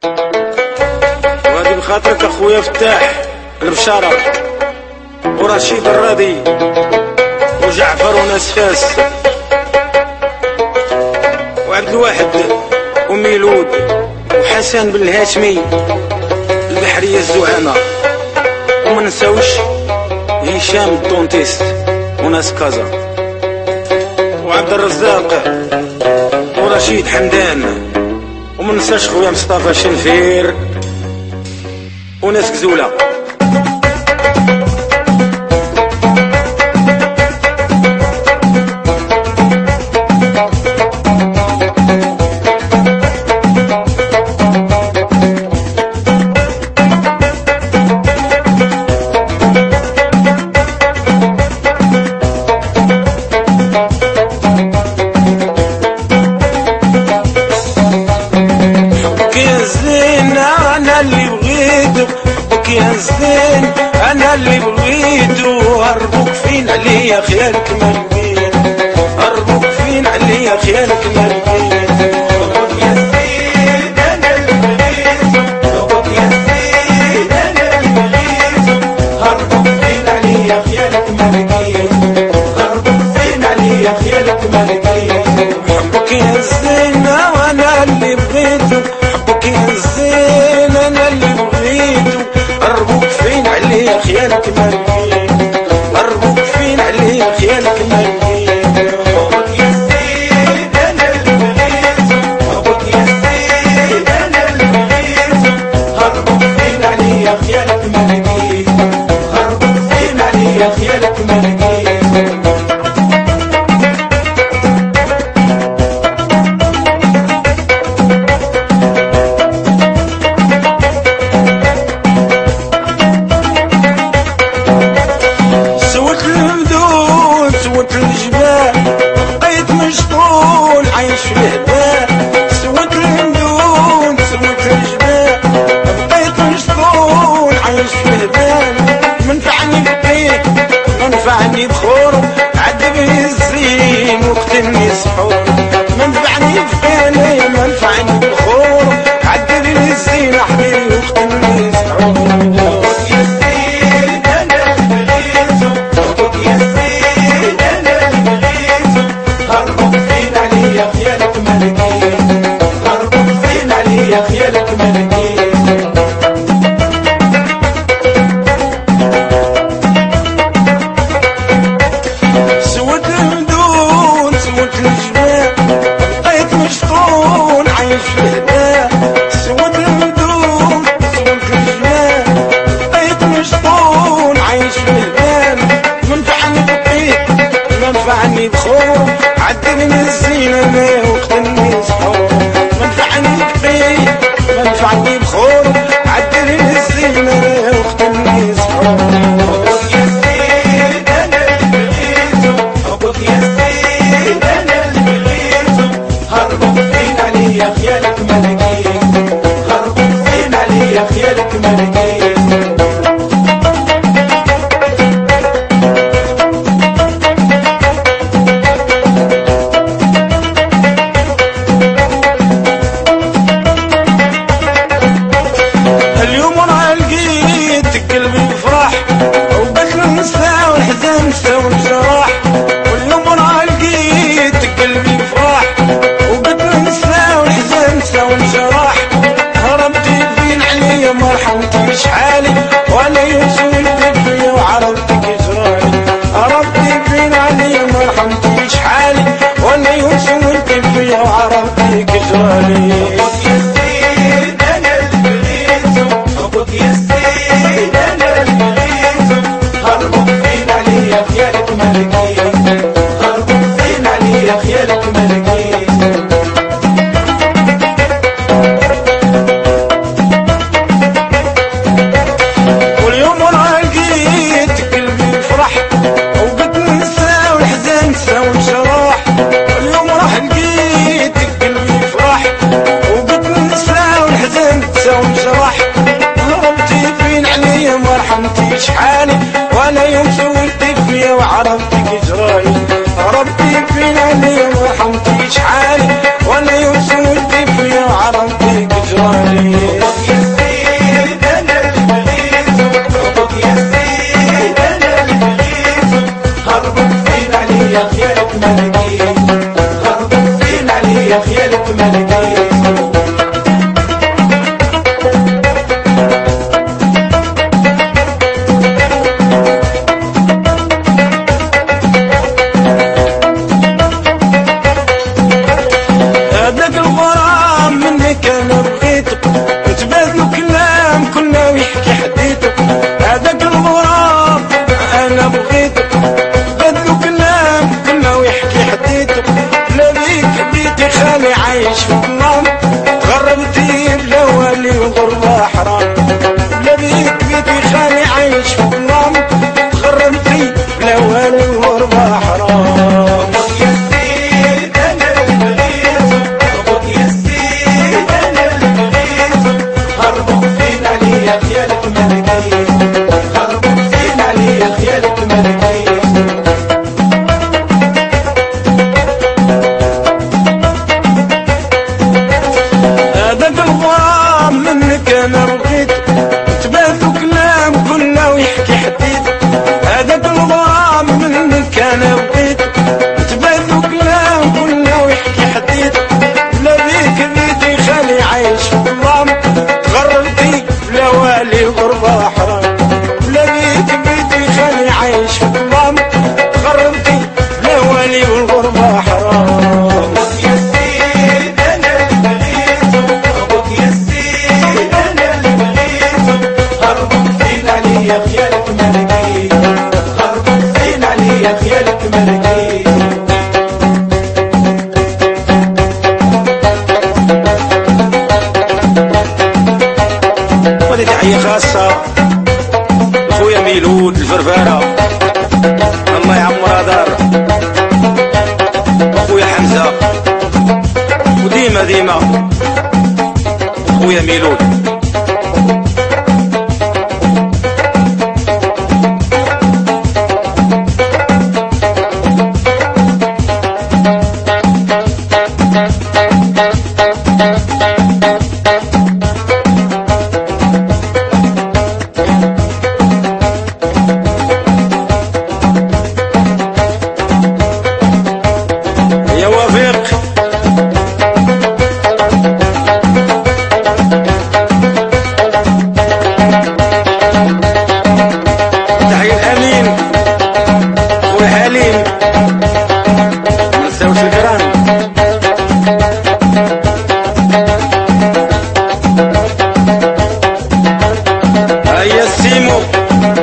وهذه بخاطرك اخويا فتاح البشارة ورشيد الراضي وجعفر وناس فاس وعبد الواحد وميلود وحسن بن الهاشمي البحرية الزعامة، وما نساوش هشام الدونتيست وناس كازا وعبد الرزاق ورشيد حمدان، وما ننساش خويا مصطفى شنفير وناس كزولة. يا زين انا اللي بغيتو، هربوك فين عليا خيالك ما لقيت، هربوك فين عليا خيالك ما لقيت. يا زين انا اللي بغيتو، يا زين انا اللي بغيتو، هربوك فين عليا خيالك ما لقيت، هربوك فين عليا خيالك ما لقيت. حبك يا زين وانا اللي بغيتو، حبك يا زين انا اللي بغيتو، هربوك فين عليا خيالك ما لقيت، هربوك فين عليا خيالك ما لقيت. حبك يا زين انا اللي بغيتو، حبك يا زين انا اللي بغيتو، هربوك فين عليا خيالك ما لقيت، هربوك فين عليا خيالك ما لقيت. بقيت مشغول عايش في الهباء، سوت الهندون سوت الجبال، بقيت مشغول عايش في الهباء. منفعني بقيت منفعني بخور، عذبني الزين وقتلني سحور، منفعني بخيالي منفعني بخور، عذبني الزين حبيبي وقتلني سحور. يا خيالك ما لقيت. سود الهدود سود الجبال، بقيت مشغول عايش في الهباء، سود الهدود سود الجبال، بقيت مشغول عايش في الهباء. منفعني بقيت منفعني بخور، عدلني الزينة وقتلني سحور، منفعني منفعني بخور، عدلني الزينة وقتلني سحور. حبك يا زين انا اللي بغيتو، حبك يا زين انا اللي بغيتو، هربوك فين عليا خيالك ما لقيت، هربوك فين عليا خيالك ما لقيت. اليوم انا لقيت قلبي يفرح، وبك ننسى والحزن نسى والجراح، واليوم انا لقيت قلبي يفرح، وبك ننسى والحزن نسى والجراح. هربتي فين عليا ما رحمتيش حالي، وانا يسولت فيا وعرفتك جرالي، هربتي فين عليا ما رحمتيش حالي، وانا يسولت فيا وعرفتك جرالي. يا زين انا اللي بغيتو، هربوك فين عليا خيالك ما لقيت، هربوك فين عليا خيالك ما لقيت. واليوم انا خاصة خويا ميلود الفرفارة الله يعمرها دار، وخويا حمزة وديما ديما خويا ميلود. يا وفيق تحية الأمين خويا حليم منساوش الكرام. هيا السيمو